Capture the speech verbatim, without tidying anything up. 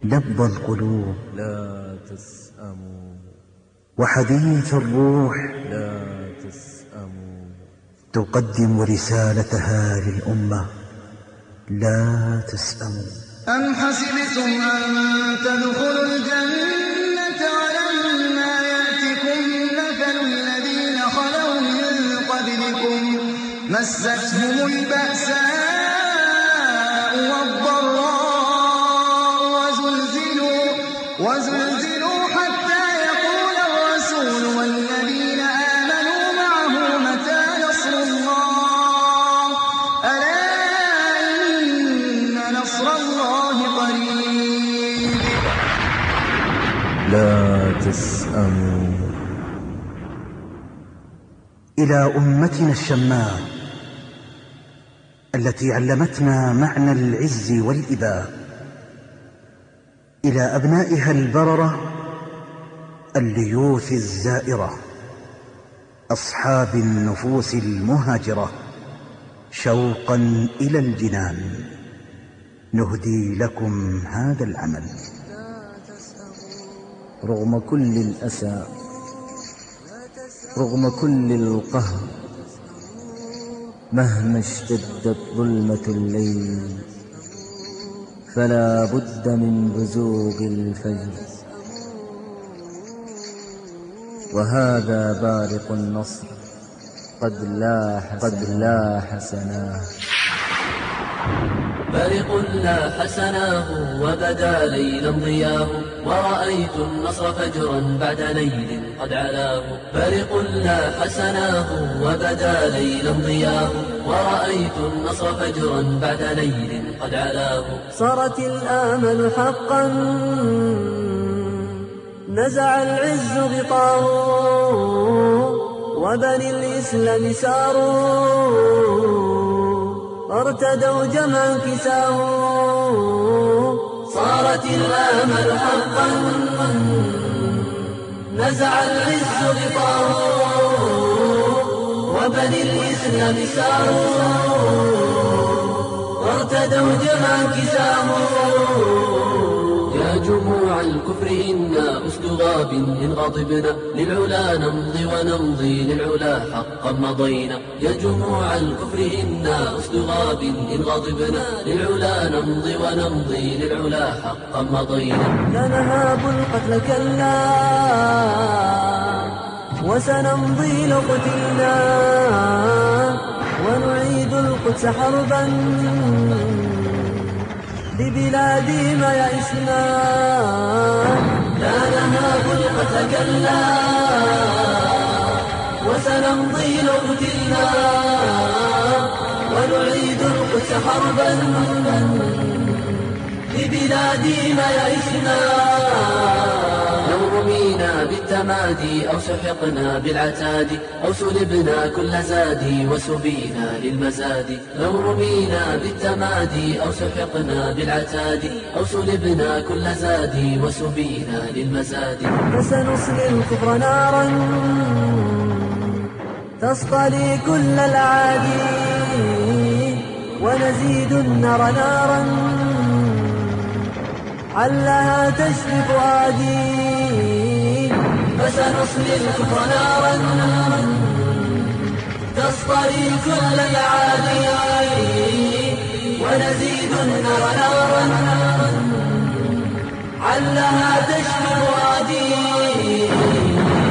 لب القلوب لا تسأموا، وحديث الروح لا تسأموا، تقدم رسالتها للأمة لا تسأموا. أم حسبتم أن تدخلوا الجنة ولما يأتكم مثل الذين خلوا من قبلكم مستهم البأساء والضراء وزلزلوا, وزلزلوا حتى يقول الرسول والذين آمنوا معه متى نصر الله ألا إن نصر الله قريب. لا تسأموا. إلى أمتنا الشماء التي علمتنا معنى العز والإباء، إلى أبنائها البررة الليوث الزائرة أصحاب النفوس المهاجرة، شوقا إلى الجنان نهدي لكم هذا العمل. رغم كل الأسى، رغم كل القهر، مهما اشتدت ظلمة الليل فلا بد من بزوغ الفجر، وهذا بارق النصر قد لاح قد لاح سناه. بارق لاح سناه وبدا ليلا ضياه، ورأيت النصر فجرا بعد ليل قد علاه. بارق لاح سناه وبدا ليلا ضياه، ورأيت النصر فجرا بعد ليل قد علاه. صارت الآمل حقا نزع العز غطاه، وبني الإسلام ساروا ارتدوا جمعا كساه. صارت الآمل حقا نزع العز غطاه، وبني الإسلام ساروا وارتدوا جمعا كساه. يا جموع الكفر إنا أسد غاب إن غضبنا، للعلا نمضي ونمضي للعلا حقا مضينا. يا جموع الكفر إنا أسد غاب إن غضبنا، للعلا نمضي ونمضي للعلا حقا مضينا. لا نهاب القتل كلا وسنمضي لو قتلنا، ونعيد القدس حربا ببلادي ما يئسنا. لا نهاب القتل كلا وسنمضي لو قتلنا، ونعيد القدس حربا ببلادي ما يئسنا. لو رمينا بالتمادي أو سحقنا بالعتاد، أو سلبنا كل زادي وسبينا للمزاد. لو رمينا بالتمادي أو سحقنا بالعتاد، أو سلبنا كل زادي وسبينا للمزاد. فسنصلي الكفر نارا تصطلي كل الأعادي، ونزيد النار نارا علها تشفي فؤادي. فسنصلي الكفر نارا تصطلي كل الأعادي، ونزيد النار نارا علها تشفي فؤادي.